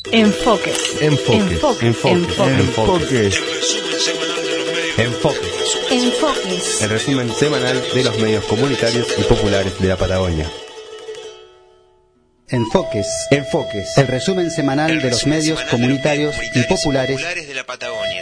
Enfoques. Enfoques. El resumen semanal de los medios comunitarios y populares de la Patagonia. Enfoques. El resumen semanal de los medios comunitarios y populares de la Patagonia.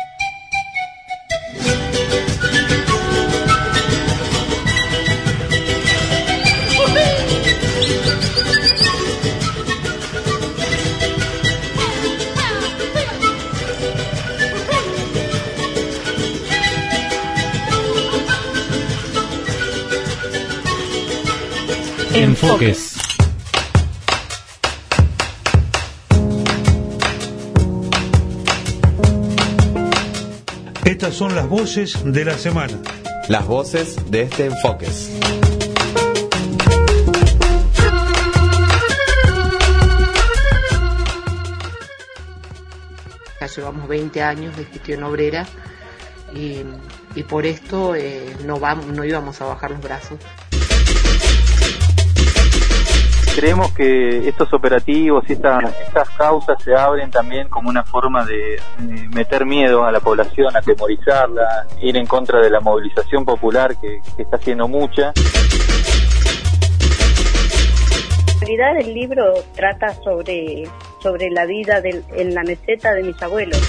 Enfoques. Estas son las voces de la semana. Las voces de este Enfoques. Ya llevamos 20 años de gestión obrera y por esto no íbamos a bajar los brazos. Creemos que estos operativos y estas causas se abren también como una forma de meter miedo a la población, atemorizarla, ir en contra de la movilización popular que está siendo mucha. En realidad el libro trata sobre la vida en la meseta de mis abuelos.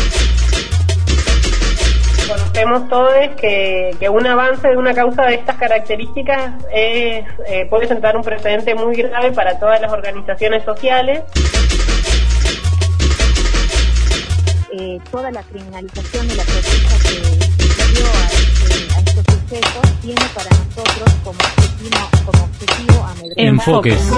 Conocemos todos que un avance de una causa de estas características puede sentar un precedente muy grave para todas las organizaciones sociales. Toda la criminalización de la protesta que dio a estos sujetos tiene para nosotros como objetivo amedrentar. Enfoques.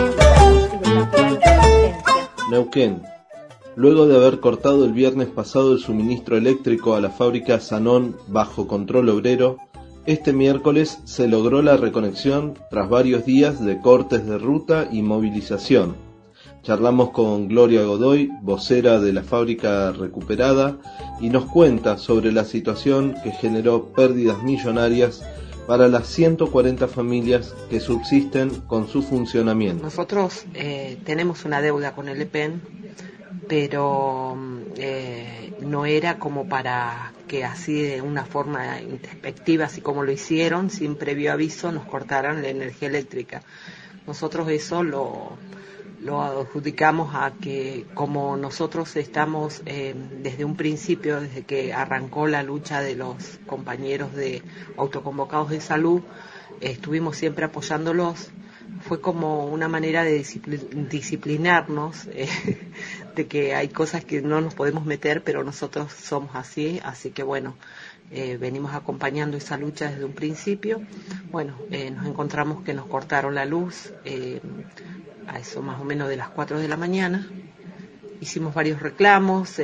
Neuquén. Luego de haber cortado el viernes pasado el suministro eléctrico a la fábrica Sanón bajo control obrero, este miércoles se logró la reconexión tras varios días de cortes de ruta y movilización. Charlamos con Gloria Godoy, vocera de la fábrica recuperada, y nos cuenta sobre la situación que generó pérdidas millonarias para las 140 familias que subsisten con su funcionamiento. Nosotros tenemos una deuda con el EPEN, pero no era como para que así de una forma introspectiva, así como lo hicieron, sin previo aviso, nos cortaran la energía eléctrica. Nosotros eso lo adjudicamos a que como nosotros estamos desde un principio, desde que arrancó la lucha de los compañeros de autoconvocados de salud, estuvimos siempre apoyándolos. Fue como una manera de disciplinarnos, de que hay cosas que no nos podemos meter, pero nosotros somos así que bueno, venimos acompañando esa lucha desde un principio. Bueno, nos encontramos que nos cortaron la luz, a eso más o menos de las 4 de la mañana, hicimos varios reclamos,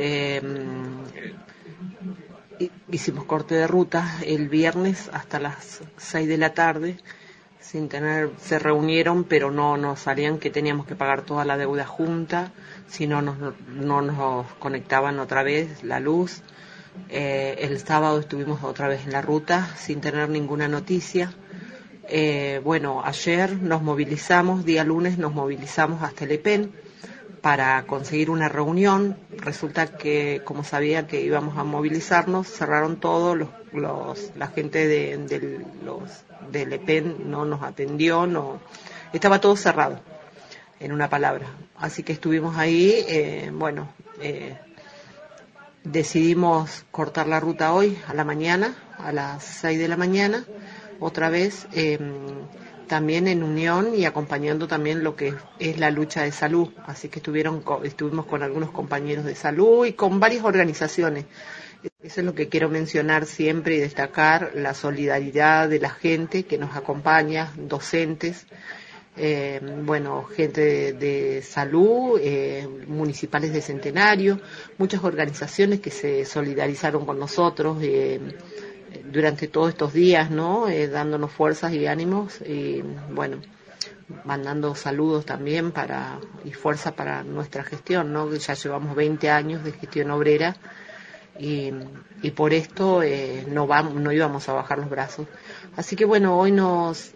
hicimos corte de ruta el viernes hasta las 6 de la tarde, se reunieron, pero no nos salían que teníamos que pagar toda la deuda junta, si no nos conectaban otra vez la luz. El sábado estuvimos otra vez en la ruta sin tener ninguna noticia. Bueno, ayer nos movilizamos, día lunes nos movilizamos hasta el EPEN para conseguir una reunión. Resulta que, como sabía que íbamos a movilizarnos, cerraron todo, la gente del EPEN no nos atendió, estaba todo cerrado, en una palabra. Así que estuvimos ahí, decidimos cortar la ruta hoy a la mañana, a las 6 de la mañana, otra vez, también en unión y acompañando también lo que es la lucha de salud. Así que estuvimos con algunos compañeros de salud y con varias organizaciones. Eso es lo que quiero mencionar siempre y destacar, la solidaridad de la gente que nos acompaña, docentes, gente de salud, municipales de Centenario, muchas organizaciones que se solidarizaron con nosotros durante todos estos días, ¿no? Dándonos fuerzas y ánimos y bueno, mandando saludos también y fuerza para nuestra gestión, ¿no? Ya llevamos 20 años de gestión obrera y por esto no íbamos a bajar los brazos. Así que bueno, hoy nos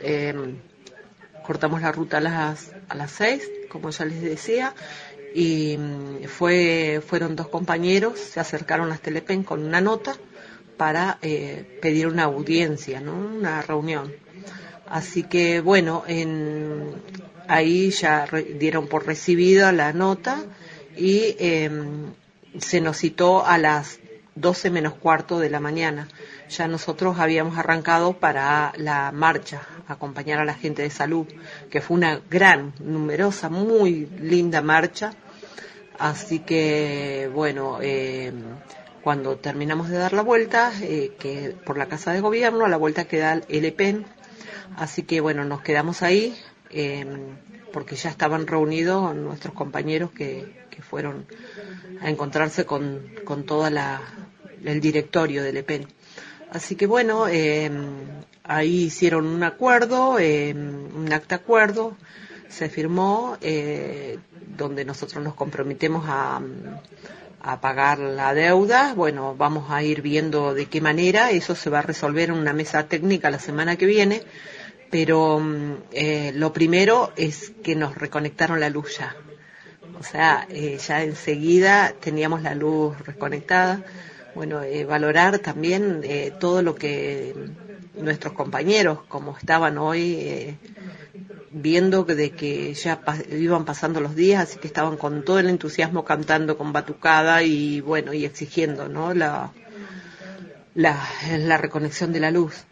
cortamos la ruta a las 6, como ya les decía, y fueron 2 compañeros, se acercaron hasta el EPEN con una nota para pedir una audiencia, ¿no? Una reunión. Así que bueno, ahí ya dieron por recibida la nota y se nos citó a las 12 menos cuarto de la mañana. Ya nosotros habíamos arrancado para la marcha, acompañar a la gente de salud, que fue una gran, numerosa, muy linda marcha. Así que, bueno, cuando terminamos de dar la vuelta, que por la Casa de Gobierno, a la vuelta queda el EPEN. Así que, bueno, nos quedamos ahí, porque ya estaban reunidos nuestros compañeros que fueron a encontrarse con todo el directorio del EPEN. Así que bueno, ahí hicieron un acuerdo, un acta acuerdo, se firmó, donde nosotros nos comprometemos a pagar la deuda. Bueno, vamos a ir viendo de qué manera, eso se va a resolver en una mesa técnica la semana que viene, pero lo primero es que nos reconectaron la luz ya. O sea, ya enseguida teníamos la luz reconectada. Bueno, valorar también todo lo que nuestros compañeros, como estaban hoy, viendo de que ya iban pasando los días, así que estaban con todo el entusiasmo cantando con batucada y bueno, y exigiendo, ¿no? la reconexión de la luz.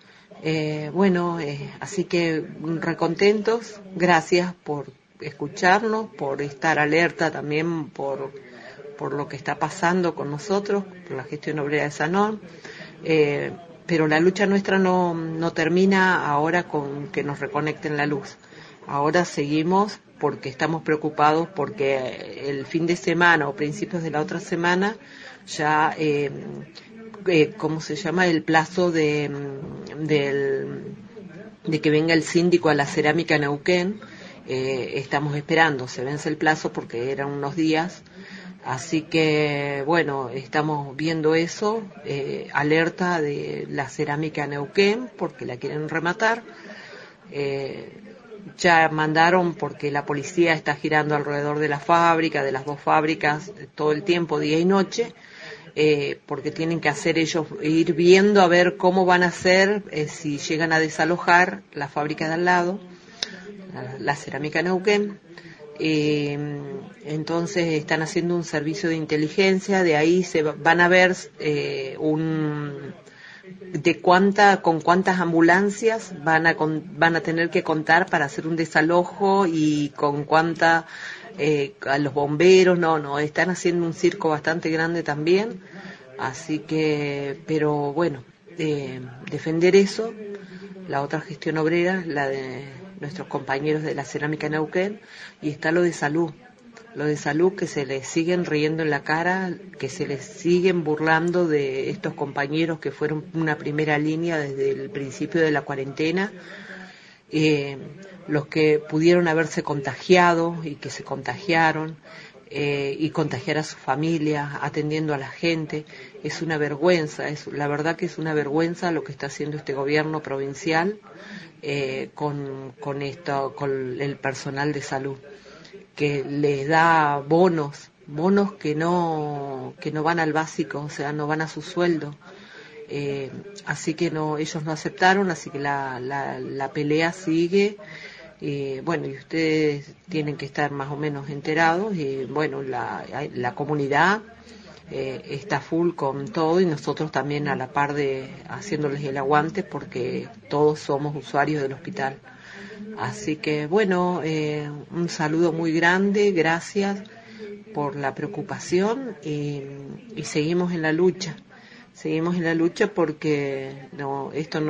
Así que recontentos, gracias por escucharnos, por estar alerta también por lo que está pasando con nosotros, por la gestión obrera de Sanón, pero la lucha nuestra no termina ahora con que nos reconecten la luz. Ahora seguimos porque estamos preocupados porque el fin de semana o principios de la otra semana ya, ¿cómo se llama? El plazo de que venga el síndico a la cerámica Neuquén, estamos esperando, se vence el plazo porque eran unos días. Así que, bueno, estamos viendo eso, alerta de la cerámica Neuquén, porque la quieren rematar. Ya mandaron, porque la policía está girando alrededor de la fábrica, de las 2 fábricas, todo el tiempo, día y noche, porque tienen que hacer ellos, ir viendo a ver cómo van a hacer, si llegan a desalojar la fábrica de al lado, la cerámica Neuquén. Entonces están haciendo un servicio de inteligencia, de ahí se van a ver con cuántas ambulancias van a tener que contar para hacer un desalojo y con cuánta a los bomberos. No, están haciendo un circo bastante grande también, así que, pero bueno, defender eso, la otra gestión obrera, la de nuestros compañeros de la cerámica Neuquén, y está lo de salud que se les siguen riendo en la cara, que se les siguen burlando de estos compañeros que fueron una primera línea desde el principio de la cuarentena, los que pudieron haberse contagiado y que se contagiaron, y contagiar a su familia, atendiendo a la gente. Es una vergüenza, la verdad que es una vergüenza lo que está haciendo este gobierno provincial con el personal de salud, que les da bonos que no van al básico, o sea, no van a su sueldo. Así que ellos no aceptaron, así que la pelea sigue. Bueno, y ustedes tienen que estar más o menos enterados, y bueno, la comunidad está full con todo, y nosotros también a la par de haciéndoles el aguante, porque todos somos usuarios del hospital. Así que bueno, un saludo muy grande, gracias por la preocupación, y seguimos en la lucha porque esto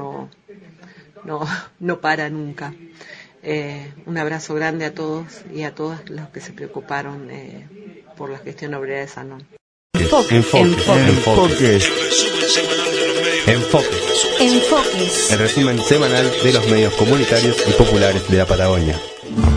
no para nunca. Un abrazo grande a todos y a todas los que se preocuparon por la gestión obrera de Sanón. Enfoques. El resumen semanal de los medios comunitarios y populares de la Patagonia.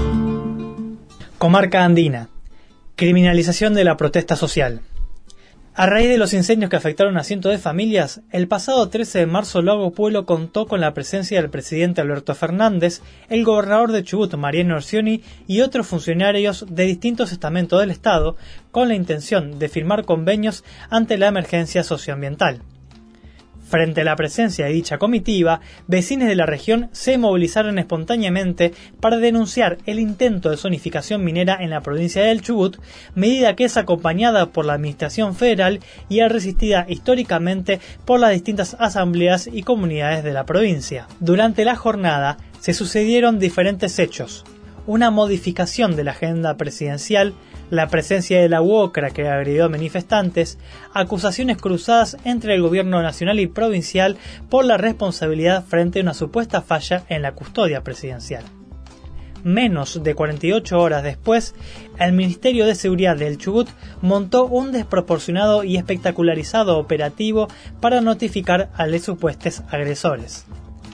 Comarca andina. Criminalización de la protesta social. A raíz de los incendios que afectaron a cientos de familias, el pasado 13 de marzo Lago Puelo contó con la presencia del presidente Alberto Fernández, el gobernador de Chubut Mariano Orsioni y otros funcionarios de distintos estamentos del Estado con la intención de firmar convenios ante la emergencia socioambiental. Frente a la presencia de dicha comitiva, vecinos de la región se movilizaron espontáneamente para denunciar el intento de zonificación minera en la provincia del Chubut, medida que es acompañada por la Administración Federal y es resistida históricamente por las distintas asambleas y comunidades de la provincia. Durante la jornada se sucedieron diferentes hechos: una modificación de la agenda presidencial, la presencia de la UOCRA que agredió a manifestantes, acusaciones cruzadas entre el gobierno nacional y provincial por la responsabilidad frente a una supuesta falla en la custodia presidencial. Menos de 48 horas después, el Ministerio de Seguridad del Chubut montó un desproporcionado y espectacularizado operativo para notificar a los supuestos agresores.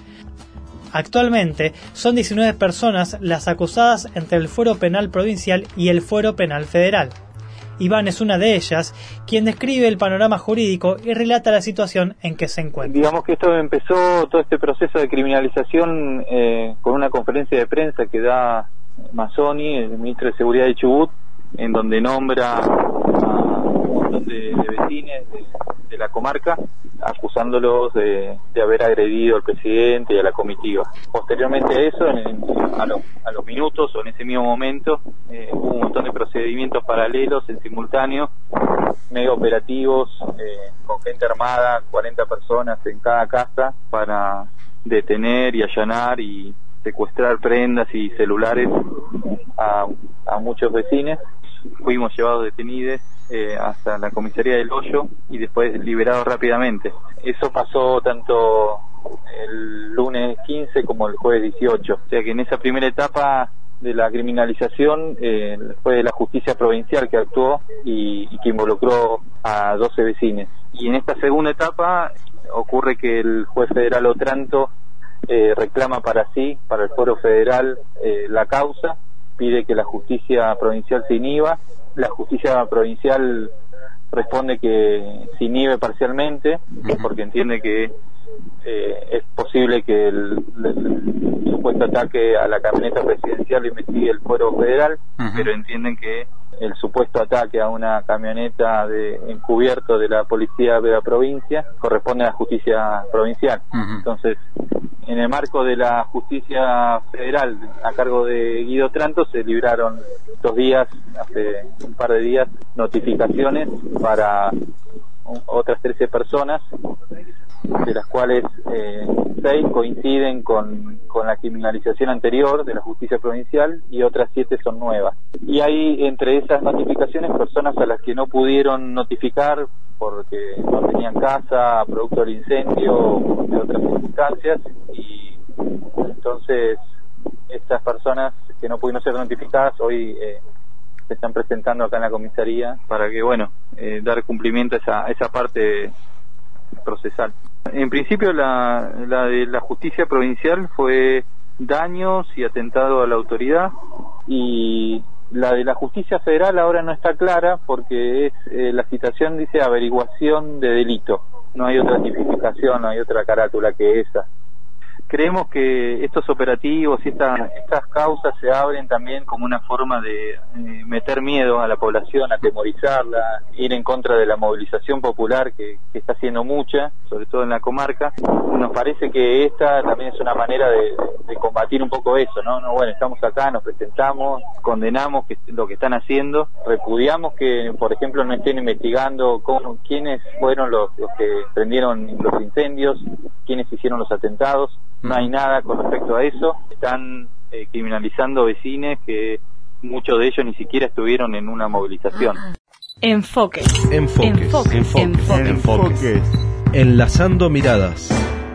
Actualmente son 19 personas las acusadas entre el Fuero Penal Provincial y el Fuero Penal Federal. Iván es una de ellas, quien describe el panorama jurídico y relata la situación en que se encuentra. Digamos que esto empezó, todo este proceso de criminalización, con una conferencia de prensa que da Mazzoni, el ministro de Seguridad de Chubut, en donde nombra a un montón de vecinos de la comarca, acusándolos de haber agredido al presidente y a la comitiva. Posteriormente a eso, a los minutos o en ese mismo momento, hubo un montón de procedimientos paralelos en simultáneo, mega operativos, con gente armada, 40 personas en cada casa, para detener y allanar y secuestrar prendas y celulares a muchos vecinos. Fuimos llevados detenidos hasta la comisaría del Hoyo y después liberados rápidamente. Eso pasó tanto el lunes 15 como el jueves 18. O sea que en esa primera etapa de la criminalización fue la justicia provincial que actuó y que involucró a 12 vecinos. Y en esta segunda etapa ocurre que el juez federal Otranto reclama para sí, para el Foro Federal, la causa, pide que la justicia provincial se inhiba. La justicia provincial responde que se inhibe parcialmente, porque entiende que es posible que el supuesto ataque a la camioneta presidencial lo investigue el Fuero Federal, pero entienden que el supuesto ataque a una camioneta encubierto de la policía de la provincia corresponde a la justicia provincial. Entonces, en el marco de la justicia federal a cargo de Guido Otranto se libraron hace un par de días, notificaciones para otras 13 personas, de las cuales 6 coinciden con la criminalización anterior de la justicia provincial y otras 7 son nuevas. Y hay entre esas notificaciones personas a las que no pudieron notificar porque no tenían casa, producto del incendio o de otras circunstancias, y entonces estas personas que no pudieron ser notificadas hoy se están presentando acá en la comisaría para que, dar cumplimiento a esa parte procesal. En principio la de la justicia provincial fue daños y atentado a la autoridad, y la de la justicia federal ahora no está clara porque la citación dice averiguación de delito, no hay otra tipificación, no hay otra carátula que esa. Creemos que estos operativos y estas causas se abren también como una forma de meter miedo a la población, atemorizarla, ir en contra de la movilización popular que está haciendo mucha, sobre todo en la comarca. Nos parece que esta también es una manera de combatir un poco eso, ¿no? Estamos acá, nos presentamos, condenamos lo que están haciendo, repudiamos que, por ejemplo, no estén investigando quiénes fueron los que prendieron los incendios, quiénes hicieron los atentados. No hay nada con respecto a eso. Están criminalizando vecinos que muchos de ellos ni siquiera estuvieron en una movilización. Enfoque. Enlazando miradas.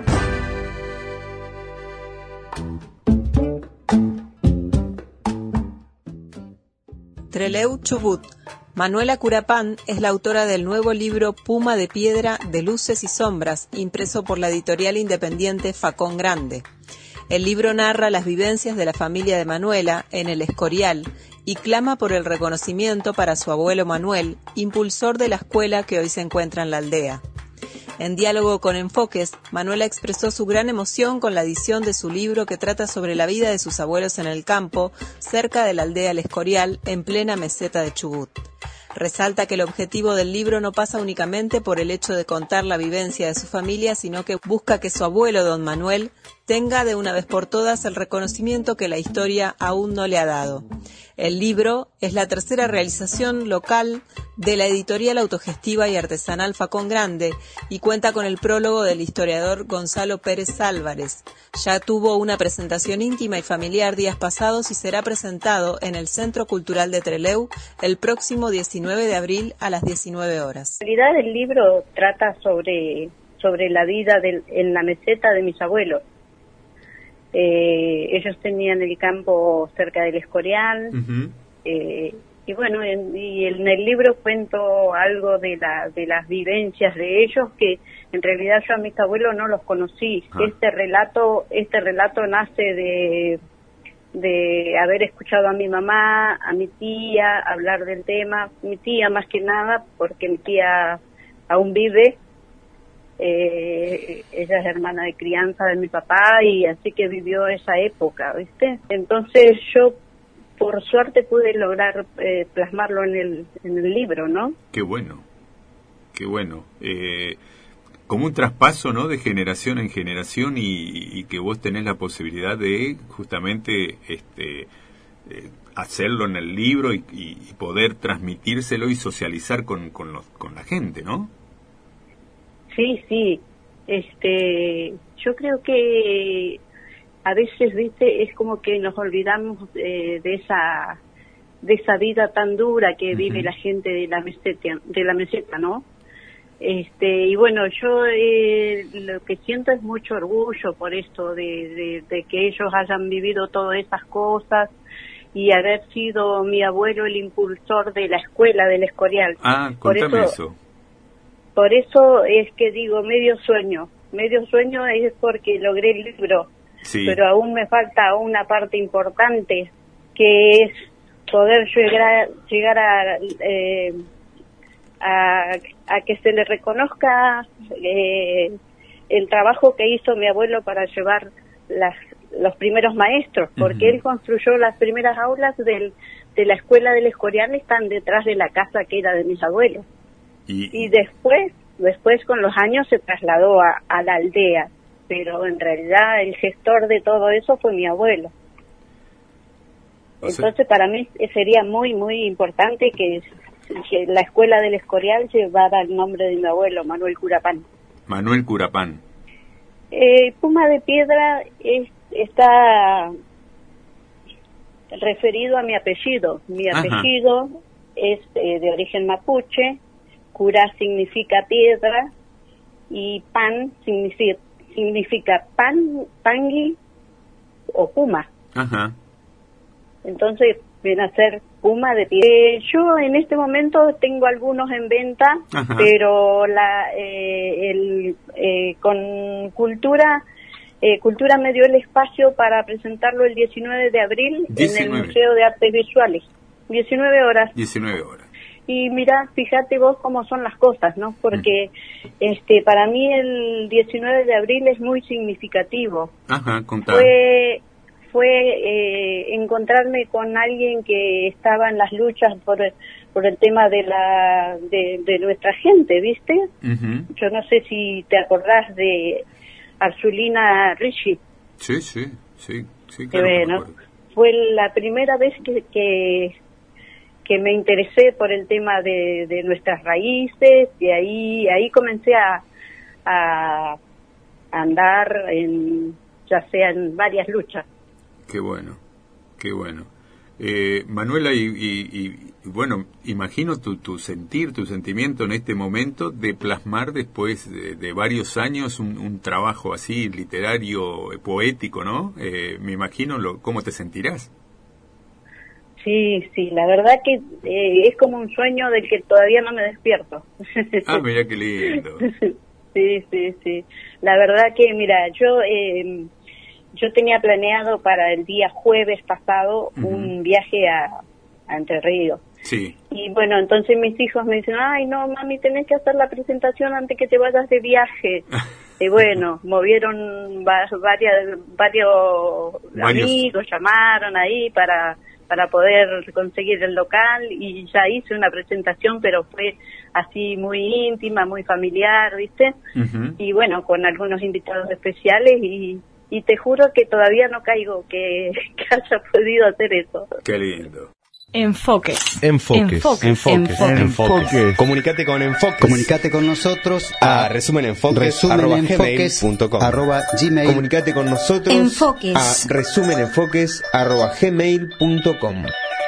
Trelew Chubut. Manuela Curapán es la autora del nuevo libro Puma de Piedra de Luces y Sombras, impreso por la editorial independiente Facón Grande. El libro narra las vivencias de la familia de Manuela en El Escorial, y clama por el reconocimiento para su abuelo Manuel, impulsor de la escuela que hoy se encuentra en la aldea. En diálogo con Enfoques, Manuela expresó su gran emoción con la edición de su libro que trata sobre la vida de sus abuelos en el campo, cerca de la aldea El Escorial, en plena meseta de Chubut. Resalta que el objetivo del libro no pasa únicamente por el hecho de contar la vivencia de su familia, sino que busca que su abuelo, don Manuel, tenga de una vez por todas el reconocimiento que la historia aún no le ha dado. El libro es la tercera realización local de la editorial autogestiva y artesanal Facón Grande y cuenta con el prólogo del historiador Gonzalo Pérez Álvarez. Ya tuvo una presentación íntima y familiar días pasados y será presentado en el Centro Cultural de Trelew el próximo 19 de abril a las 19 horas. En realidad el libro trata sobre la vida en la meseta de mis abuelos. Ellos tenían el campo cerca del Escorial. Uh-huh. Y bueno, en el libro cuento algo de las vivencias de ellos, que en realidad yo a mis abuelos no los conocí. Este relato nace de haber escuchado a mi mamá, a mi tía hablar del tema. Mi tía más que nada, porque mi tía aún vive. Ella es hermana de crianza de mi papá y así que vivió esa época, ¿viste? Entonces yo por suerte pude lograr plasmarlo en el libro, ¿no? Qué bueno. Como un traspaso, ¿no? De generación en generación y que vos tenés la posibilidad de justamente hacerlo en el libro y poder transmitírselo y socializar con la gente, ¿no? Sí. Yo creo que a veces, viste, es como que nos olvidamos de esa vida tan dura que vive la gente de la meseta, ¿no? Y bueno, yo lo que siento es mucho orgullo por esto de que ellos hayan vivido todas esas cosas y haber sido mi abuelo el impulsor de la escuela del Escorial. Contame eso. Por eso es que digo medio sueño es porque logré el libro, sí. Pero aún me falta una parte importante, que es poder llegar a que se le reconozca el trabajo que hizo mi abuelo para llevar los primeros maestros, porque él construyó las primeras aulas de la escuela del Escorial, están detrás de la casa que era de mis abuelos. Y después con los años se trasladó a la aldea, pero en realidad el gestor de todo eso fue mi abuelo. Entonces para mí sería muy, muy importante que la escuela del Escorial llevara el nombre de mi abuelo, Manuel Curapán. Manuel Curapán. Puma de Piedra está referido a mi apellido. Mi apellido es de origen mapuche. Cura significa piedra y pan significa pangui o puma. Entonces viene a ser Puma de Piedra. Yo en este momento tengo algunos en venta, pero con Cultura me dio el espacio para presentarlo el 19 de abril en el Museo de Artes Visuales. 19 horas. Y mira, fíjate vos cómo son las cosas, ¿no? Porque para mí el 19 de abril es muy significativo. Contame. Fue encontrarme con alguien que estaba en las luchas por el tema de nuestra gente, ¿viste? Yo no sé si te acordás de Arzulina Ricci. Sí, claro. Bueno, fue la primera vez que me interesé por el tema de nuestras raíces, y ahí comencé a andar ya sea en varias luchas. Qué bueno. Manuela, y bueno, imagino tu sentimiento en este momento de plasmar después de varios años un trabajo así literario, poético, ¿no? Me imagino cómo te sentirás. Sí, la verdad que es como un sueño del que todavía no me despierto. Mira qué lindo. Sí. La verdad que, mira, yo tenía planeado para el día jueves pasado un viaje a Entre Ríos. Sí. Y bueno, entonces mis hijos me dicen, ay no mami, tenés que hacer la presentación antes que te vayas de viaje. Y bueno, movieron varios amigos, llamaron ahí para poder conseguir el local, y ya hice una presentación, pero fue así muy íntima, muy familiar, ¿viste? Uh-huh. Y bueno, con algunos invitados especiales, y te juro que todavía no caigo que haya podido hacer eso. Qué lindo. Enfoques. Comunicate con Enfoques. Comunicate con nosotros a resumenenfoques@gmail.com. Comunicate con nosotros Enfoques. a resumenenfoques@gmail.com.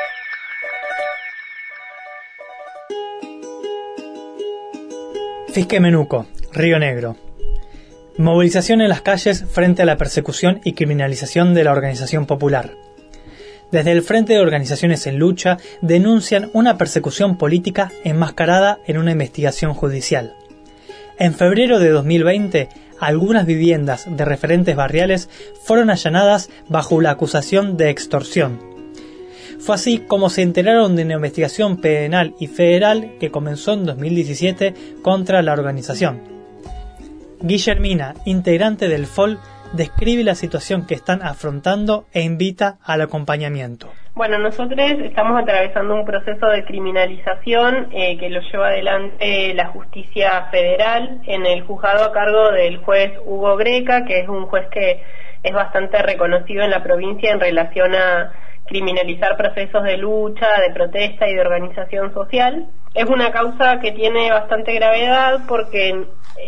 Fisquemenuco, Río Negro. Movilización en las calles frente a la persecución y criminalización de la organización popular. Desde el Frente de Organizaciones en Lucha denuncian una persecución política enmascarada en una investigación judicial. En febrero de 2020, algunas viviendas de referentes barriales fueron allanadas bajo la acusación de extorsión. Fue así como se enteraron de una investigación penal y federal que comenzó en 2017 contra la organización. Guillermina, integrante del FOL, describe la situación que están afrontando e invita al acompañamiento. Bueno, nosotros estamos atravesando un proceso de criminalización que lo lleva adelante la justicia federal en el juzgado a cargo del juez Hugo Greca, que es un juez que es bastante reconocido en la provincia en relación a criminalizar procesos de lucha, de protesta y de organización social. Es una causa que tiene bastante gravedad porque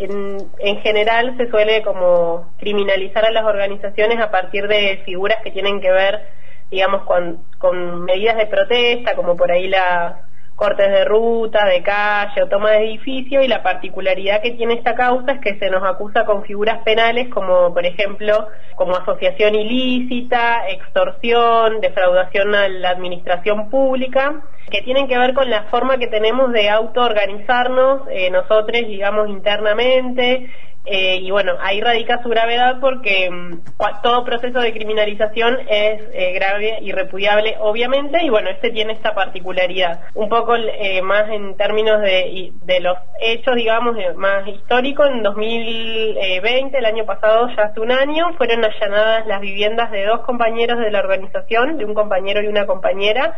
en general se suele como criminalizar a las organizaciones a partir de figuras que tienen que ver, digamos, con medidas de protesta, como por ahí las cortes de ruta, de calle o toma de edificio, y la particularidad que tiene esta causa es que se nos acusa con figuras penales como, por ejemplo, como asociación ilícita, extorsión, defraudación a la administración pública, que tienen que ver con la forma que tenemos de autoorganizarnos nosotros, digamos, internamente. Y bueno, ahí radica su gravedad porque todo proceso de criminalización es grave y repudiable, obviamente, y bueno, este tiene esta particularidad. Un poco más en términos de los hechos, digamos, más históricos, en 2020, el año pasado, ya hace un año, fueron allanadas las viviendas de 2 compañeros de la organización, de un compañero y una compañera,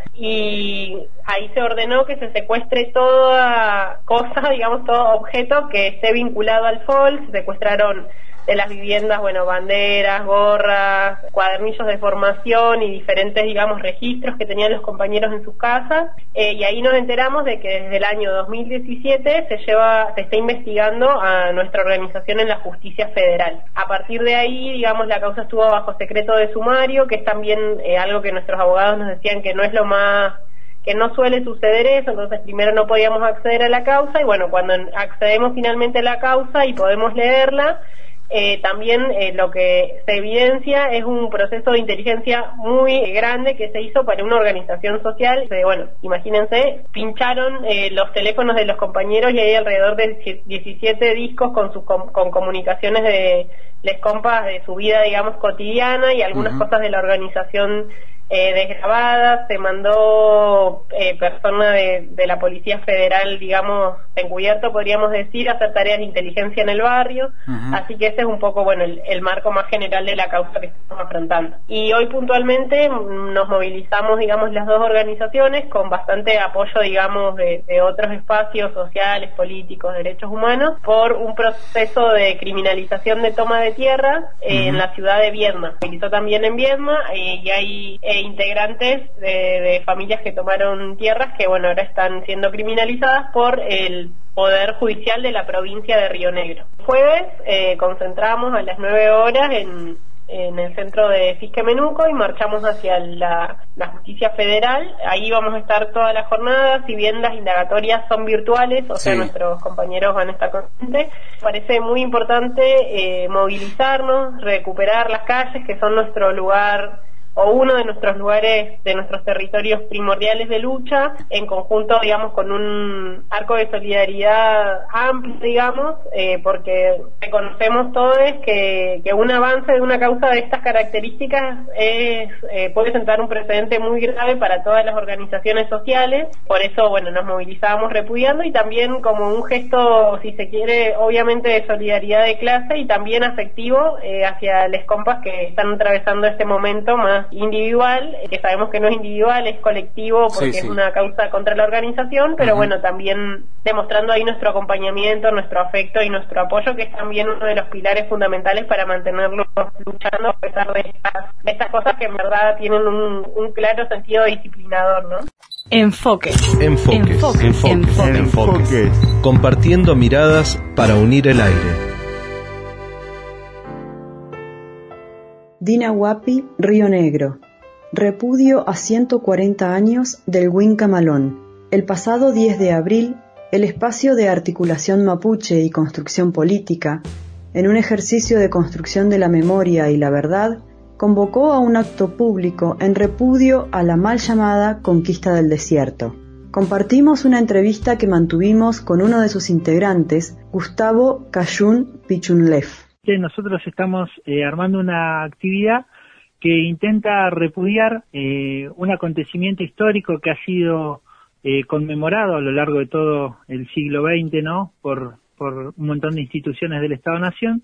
y ahí se ordenó que se secuestre toda cosa, digamos, todo objeto que esté vinculado al FOL. Se secuestraron de las viviendas, bueno, banderas, gorras, cuadernillos de formación y diferentes, digamos, registros que tenían los compañeros en sus casas, y ahí nos enteramos de que desde el año 2017 se está investigando a nuestra organización en la justicia federal. A partir de ahí, digamos, la causa estuvo bajo secreto de sumario, que es también algo que nuestros abogados nos decían que no es lo más, que no suele suceder eso. Entonces primero no podíamos acceder a la causa, y bueno, cuando accedemos finalmente a la causa y podemos leerla, también lo que se evidencia es un proceso de inteligencia muy grande que se hizo para una organización social. Bueno, imagínense, pincharon los teléfonos de los compañeros y hay alrededor de 17 discos con comunicaciones de les compas de su vida, digamos, cotidiana, y algunas cosas de la organización desgrabadas. Se mandó persona de la Policía Federal, digamos, encubierto, podríamos decir, a hacer tareas de inteligencia en el barrio. Así que ese es un poco, bueno, el marco más general de la causa que estamos afrontando. Y hoy puntualmente nos movilizamos, digamos, las 2 organizaciones con bastante apoyo, digamos, de otros espacios sociales, políticos, derechos humanos, por un proceso de criminalización de toma de tierras en la ciudad de Viedma. Se movilizó también en Viedma, y hay integrantes de familias que tomaron tierras que, bueno, ahora están siendo criminalizadas por el Poder Judicial de la provincia de Río Negro. El jueves concentramos a las 9 horas en el centro de Fisquemenuco y marchamos hacia la justicia federal. Ahí vamos a estar toda la jornada, si bien las indagatorias son virtuales, o sea, nuestros compañeros van a estar conscientes. Parece muy importante movilizarnos, recuperar las calles, que son nuestro lugar o uno de nuestros lugares, de nuestros territorios primordiales de lucha, en conjunto, digamos, con un arco de solidaridad amplio, digamos, porque reconocemos todos que un avance de una causa de estas características puede sentar un precedente muy grave para todas las organizaciones sociales. Por eso, bueno, nos movilizábamos repudiando, y también como un gesto, si se quiere, obviamente de solidaridad de clase y también afectivo hacia les compas que están atravesando este momento más individual, que sabemos que no es individual, es colectivo, porque es una causa contra la organización, pero bueno, también demostrando ahí nuestro acompañamiento, nuestro afecto y nuestro apoyo, que es también uno de los pilares fundamentales para mantenerlos luchando a pesar de estas cosas que en verdad tienen un claro sentido disciplinador, ¿no? Enfoques. Compartiendo miradas para unir el aire. Dina Huapi, Río Negro. Repudio a 140 años del Huinca Malón. El pasado 10 de abril, el espacio de articulación mapuche y construcción política, en un ejercicio de construcción de la memoria y la verdad, convocó a un acto público en repudio a la mal llamada conquista del desierto. Compartimos una entrevista que mantuvimos con uno de sus integrantes, Gustavo Cayún Pichunlef. Nosotros estamos armando una actividad que intenta repudiar un acontecimiento histórico que ha sido conmemorado a lo largo de todo el siglo XX, ¿no? Por un montón de instituciones del Estado-Nación.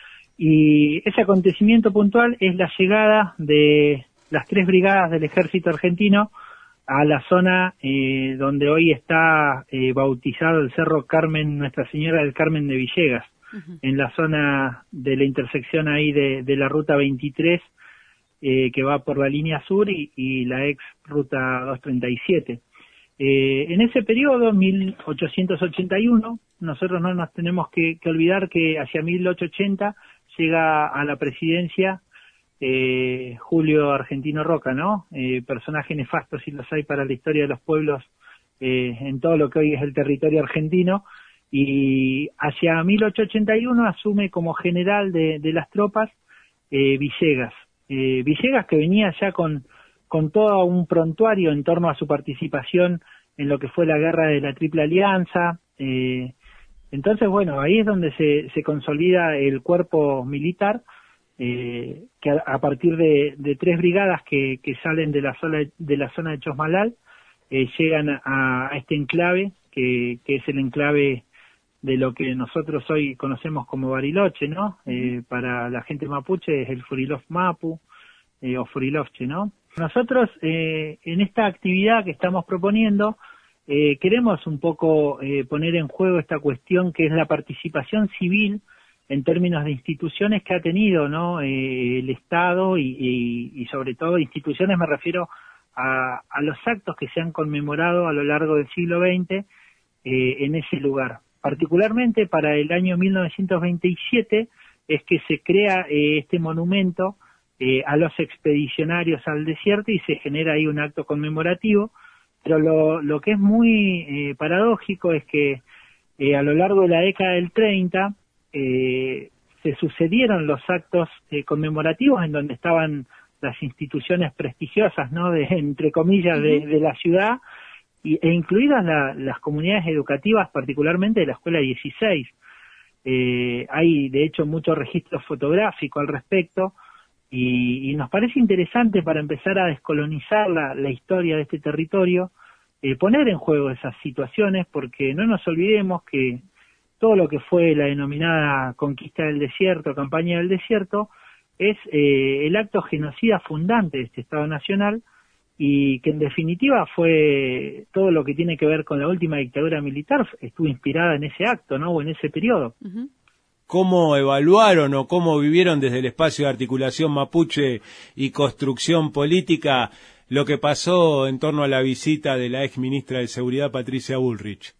Y ese acontecimiento puntual es la llegada de las 3 brigadas del ejército argentino a la zona donde hoy está bautizado el Cerro Carmen, Nuestra Señora del Carmen de Villegas, en la zona de la intersección ahí de la ruta 23, que va por la línea sur y la ex ruta 237. En ese periodo, 1881, nosotros no nos tenemos que olvidar que hacia 1880 llega a la presidencia Julio Argentino Roca, ¿no? Personaje nefasto, si los hay, para la historia de los pueblos en todo lo que hoy es el territorio argentino. Y hacia 1881 asume como general de las tropas Villegas. Villegas, que venía ya con todo un prontuario en torno a su participación en lo que fue la guerra de la Triple Alianza. Entonces, bueno, ahí es donde se consolida el cuerpo militar, que a partir de 3 brigadas que salen de la zona de Chosmalal, llegan a este enclave, que es el enclave de lo que nosotros hoy conocemos como Bariloche, ¿no? Para la gente mapuche es el Furilof Mapu, o Furilovche, ¿no? Nosotros, en esta actividad que estamos proponiendo, queremos un poco poner en juego esta cuestión que es la participación civil en términos de instituciones que ha tenido, ¿no? El Estado y sobre todo instituciones, me refiero a los actos que se han conmemorado a lo largo del siglo XX en ese lugar. Particularmente para el año 1927 es que se crea este monumento a los expedicionarios al desierto y se genera ahí un acto conmemorativo, pero lo que es muy paradójico es que a lo largo de la década del 30 se sucedieron los actos conmemorativos en donde estaban las instituciones prestigiosas, ¿no? Entre comillas, de la ciudad, e incluidas las comunidades educativas, particularmente de la Escuela 16. Hay, de hecho, mucho registro fotográfico al respecto, y nos parece interesante, para empezar a descolonizar la historia de este territorio, poner en juego esas situaciones, porque no nos olvidemos que todo lo que fue la denominada conquista del desierto, campaña del desierto, es el acto genocida fundante de este Estado Nacional, y que en definitiva fue todo lo que tiene que ver con la última dictadura militar, estuvo inspirada en ese acto, ¿no? O en ese periodo. ¿Cómo evaluaron o cómo vivieron desde el espacio de articulación mapuche y construcción política lo que pasó en torno a la visita de la ex ministra de Seguridad, Patricia Bullrich?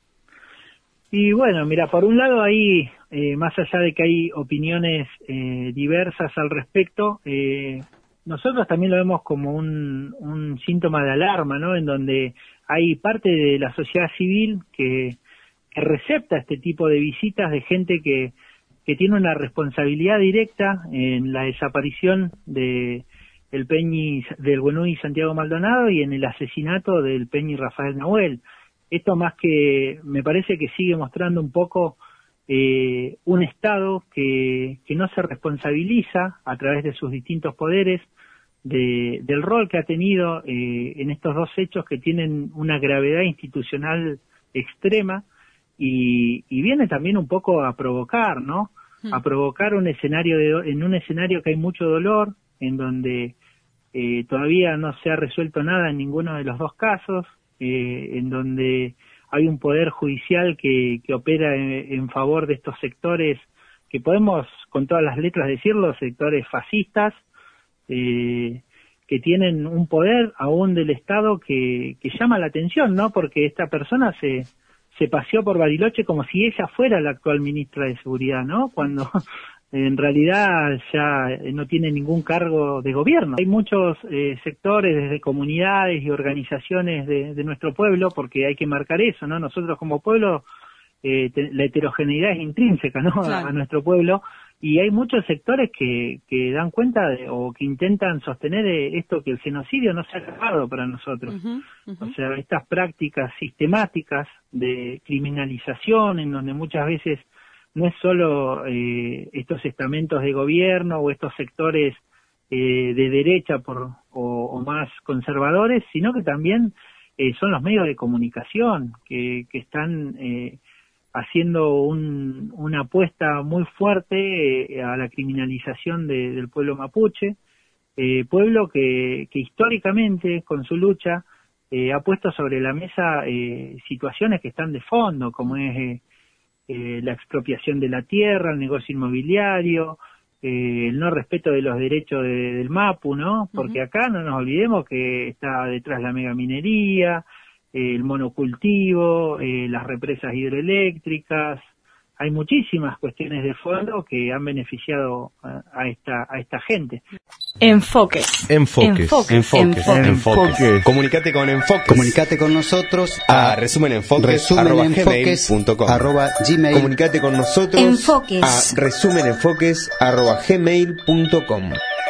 Y bueno, mira, por un lado ahí, más allá de que hay opiniones diversas al respecto, nosotros también lo vemos como un síntoma de alarma, ¿no? En donde hay parte de la sociedad civil que recepta este tipo de visitas de gente que tiene una responsabilidad directa en la desaparición de el Peñi del Buenui Santiago Maldonado y en el asesinato del Peñi Rafael Nahuel. Esto más que me parece que sigue mostrando un poco un Estado que no se responsabiliza a través de sus distintos poderes del rol que ha tenido en estos dos hechos que tienen una gravedad institucional extrema y viene también un poco a provocar, ¿no? A provocar un escenario en un escenario que hay mucho dolor, en donde todavía no se ha resuelto nada en ninguno de los dos casos, en donde hay un poder judicial que opera en favor de estos sectores que podemos con todas las letras decirlo, sectores fascistas, que tienen un poder aún del Estado que llama la atención, ¿no? Porque esta persona se paseó por Bariloche como si ella fuera la actual ministra de Seguridad, ¿no? Cuando en realidad ya no tiene ningún cargo de gobierno. Hay muchos sectores, desde comunidades y organizaciones de nuestro pueblo, porque hay que marcar eso, ¿no? Nosotros como pueblo, la heterogeneidad es intrínseca, ¿no? Claro. A nuestro pueblo, y hay muchos sectores que dan cuenta o que intentan sostener esto, que el genocidio no se ha acabado para nosotros. O sea, estas prácticas sistemáticas de criminalización, en donde muchas veces no es solo estos estamentos de gobierno o estos sectores de derecha o más conservadores, sino que también son los medios de comunicación que están haciendo una apuesta muy fuerte a la criminalización del pueblo mapuche, pueblo que históricamente con su lucha ha puesto sobre la mesa situaciones que están de fondo, como es la expropiación de la tierra, el negocio inmobiliario, el no respeto de los derechos del Mapu, ¿no? Porque acá no nos olvidemos que está detrás la megaminería, el monocultivo, las represas hidroeléctricas. Hay muchísimas cuestiones de fondo que han beneficiado a esta gente. Enfoques. Comunicate con Enfoques. Comunicate con nosotros a resumenenfoques@gmail.com. Comunicate con nosotros Enfoques. a resumenenfoques@gmail.com.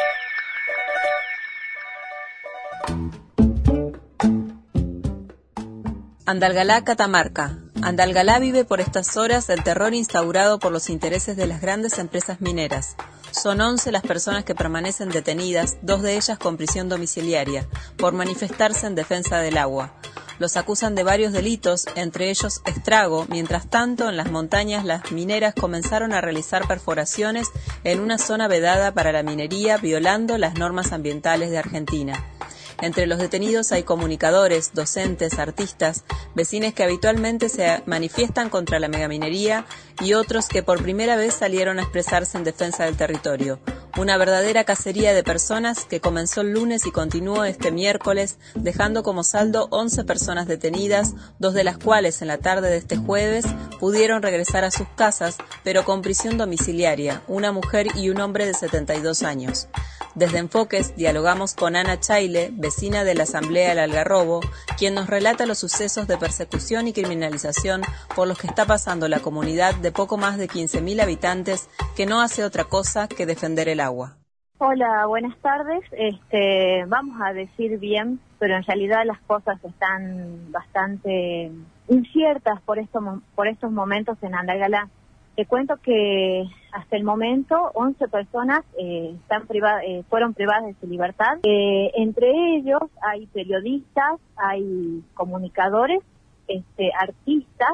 Andalgalá, Catamarca. Andalgalá vive por estas horas el terror instaurado por los intereses de las grandes empresas mineras. Son 11 las personas que permanecen detenidas, 2 de ellas con prisión domiciliaria, por manifestarse en defensa del agua. Los acusan de varios delitos, entre ellos estrago. Mientras tanto, en las montañas las mineras comenzaron a realizar perforaciones en una zona vedada para la minería, violando las normas ambientales de Argentina. Entre los detenidos hay comunicadores, docentes, artistas, vecinos que habitualmente se manifiestan contra la megaminería y otros que por primera vez salieron a expresarse en defensa del territorio. Una verdadera cacería de personas que comenzó el lunes y continuó este miércoles, dejando como saldo 11 personas detenidas, 2 de las cuales en la tarde de este jueves pudieron regresar a sus casas, pero con prisión domiciliaria, una mujer y un hombre de 72 años. Desde Enfoques dialogamos con Ana Chaile, vecina de la Asamblea del Algarrobo, quien nos relata los sucesos de persecución y criminalización por los que está pasando la comunidad de poco más de 15.000 habitantes que no hace otra cosa que defender el agua. Hola, buenas tardes. Vamos a decir bien, pero en realidad las cosas están bastante inciertas por estos momentos en Andalgalá. Te cuento que hasta el momento 11 personas fueron privadas de su libertad. Entre ellos hay periodistas, hay comunicadores, artistas,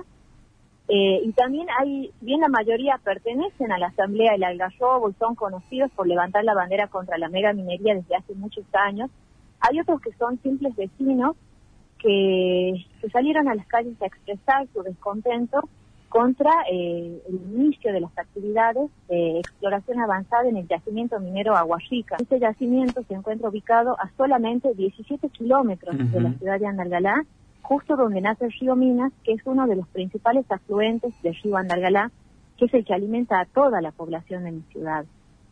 y también bien la mayoría pertenecen a la Asamblea del Algarrobo y son conocidos por levantar la bandera contra la megaminería desde hace muchos años. Hay otros que son simples vecinos que salieron a las calles a expresar su descontento contra el inicio de las actividades de exploración avanzada en el yacimiento minero Aguarrica. Este yacimiento se encuentra ubicado a solamente 17 kilómetros de la ciudad de Andalgalá, justo donde nace el río Minas, que es uno de los principales afluentes del río Andalgalá, que es el que alimenta a toda la población de mi ciudad.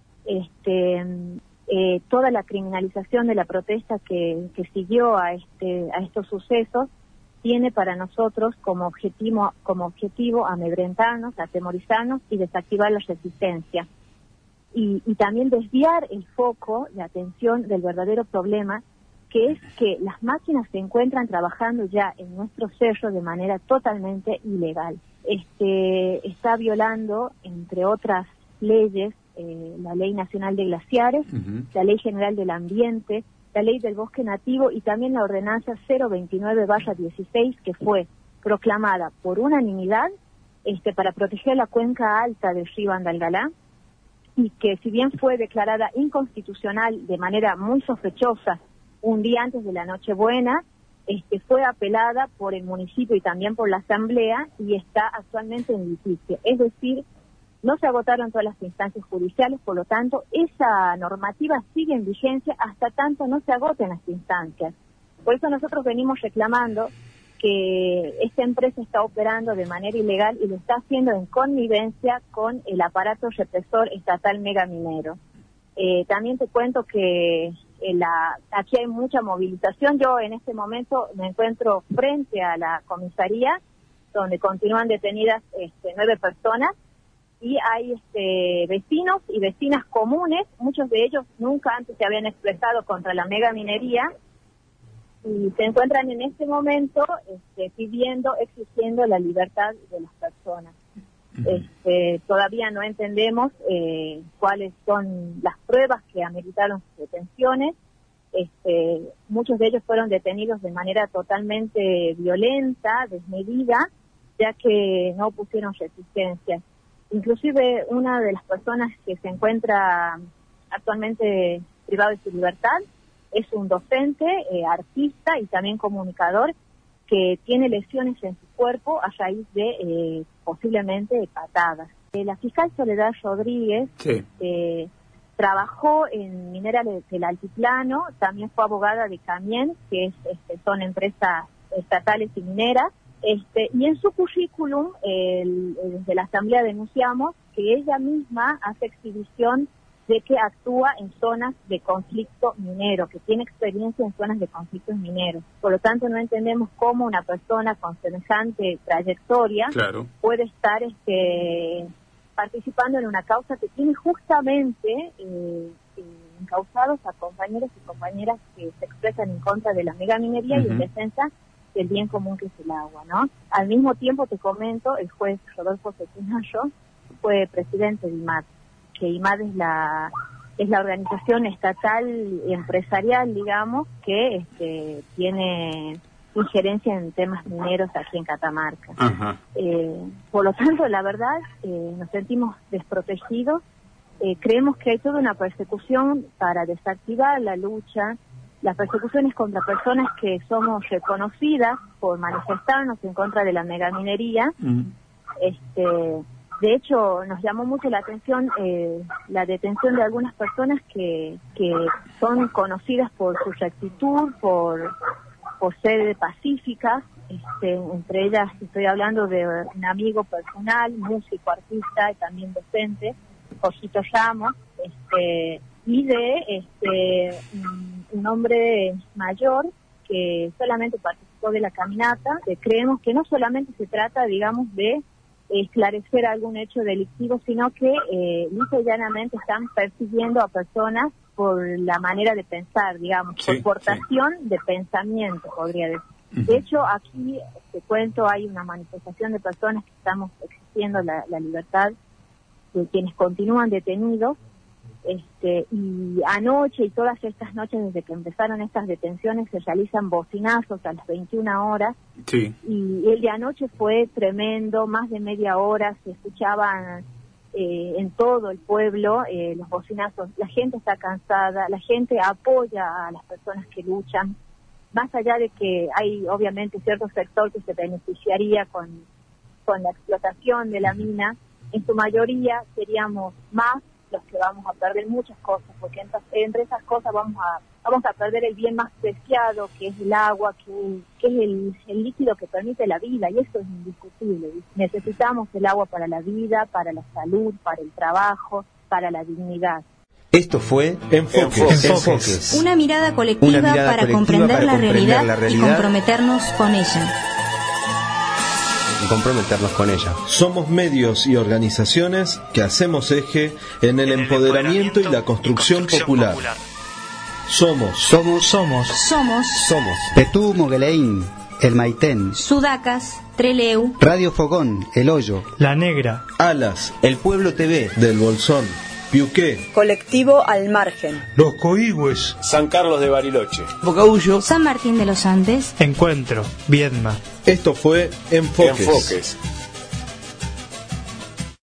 Toda la criminalización de la protesta que siguió a estos sucesos tiene para nosotros como objetivo amedrentarnos, atemorizarnos y desactivar la resistencia. y también desviar el foco, la atención del verdadero problema, que es que las máquinas se encuentran trabajando ya en nuestro cerro de manera totalmente ilegal. Está violando, entre otras leyes, la Ley Nacional de Glaciares, la Ley General del Ambiente, la Ley del Bosque Nativo y también la Ordenanza 029/16, que fue proclamada por unanimidad para proteger la cuenca alta del río Andalgalá, y que si bien fue declarada inconstitucional de manera muy sospechosa un día antes de la Nochebuena, fue apelada por el municipio y también por la Asamblea y está actualmente en litigio. Es decir, no se agotaron todas las instancias judiciales, por lo tanto, esa normativa sigue en vigencia hasta tanto no se agoten las instancias. Por eso nosotros venimos reclamando que esta empresa está operando de manera ilegal y lo está haciendo en connivencia con el aparato represor estatal megaminero. También te cuento que aquí hay mucha movilización. Yo en este momento me encuentro frente a la comisaría, donde continúan detenidas 9 personas, y hay vecinos y vecinas comunes, muchos de ellos nunca antes se habían expresado contra la megaminería, y se encuentran en este momento exigiendo la libertad de las personas. Todavía no entendemos cuáles son las pruebas que ameritaron sus detenciones. Muchos de ellos fueron detenidos de manera totalmente violenta, desmedida, ya que no opusieron resistencia. Inclusive una de las personas que se encuentra actualmente privado de su libertad es un docente, artista y también comunicador, que tiene lesiones en su cuerpo a raíz de posiblemente patadas. La fiscal Soledad Rodríguez trabajó en Minera del Altiplano, también fue abogada de Camien, que son empresas estatales y mineras, y en su currículum, desde la Asamblea denunciamos que ella misma hace exhibición de que actúa en zonas de conflicto minero, que tiene experiencia en zonas de conflictos mineros. Por lo tanto, no entendemos cómo una persona con semejante trayectoria puede estar participando en una causa que tiene justamente encausados a compañeros y compañeras que se expresan en contra de la megaminería y en defensa del bien común que es el agua, ¿no? Al mismo tiempo, te comento, el juez Rodolfo Cetinayo fue presidente de IMAD, que IMAD es la organización estatal y empresarial, digamos, que tiene injerencia en temas mineros aquí en Catamarca. Por lo tanto, la verdad, nos sentimos desprotegidos. Creemos que hay toda una persecución para desactivar la lucha, las persecuciones contra personas que somos reconocidas por manifestarnos en contra de la megaminería. De hecho, nos llamó mucho la atención la detención de algunas personas que son conocidas por su rectitud, por ser pacíficas. Entre ellas estoy hablando de un amigo personal, músico, artista y también docente, Jorgito Ramos, y de un hombre mayor que solamente participó de la caminata. Creemos que no solamente se trata, digamos, de esclarecer algún hecho delictivo, sino que lisa y llanamente están persiguiendo a personas por la manera de pensar, digamos, por portación de pensamiento, podría decir. De hecho, aquí, te cuento, hay una manifestación de personas que estamos exigiendo la libertad de quienes continúan detenidos, y anoche y todas estas noches desde que empezaron estas detenciones se realizan bocinazos a las 21 horas, y el de anoche fue tremendo, más de media hora se escuchaban en todo el pueblo los bocinazos. La gente está cansada, la gente apoya a las personas que luchan, más allá de que hay obviamente cierto sector que se beneficiaría con la explotación de la mina. En su mayoría seríamos más los que vamos a perder muchas cosas, porque entre esas cosas vamos a perder el bien más preciado, que es el agua, que es el líquido que permite la vida, y eso es indiscutible. Necesitamos el agua para la vida, para la salud, para el trabajo, para la dignidad. Esto fue Enfoques. Una mirada colectiva para comprender la realidad y comprometernos con ella. y comprometernos con ella. Somos medios y organizaciones que hacemos eje en el empoderamiento y la construcción popular. Somos Petú Mogueleín, El Maitén, Sudacas, Treleu, Radio Fogón, El Hoyo, La Negra, Alas, El Pueblo TV, Del Bolsón, Piuqué, Colectivo Al Margen, Los Coigües, San Carlos de Bariloche, Bocaullo, San Martín de los Andes, Encuentro, Viedma. Esto fue Enfoques.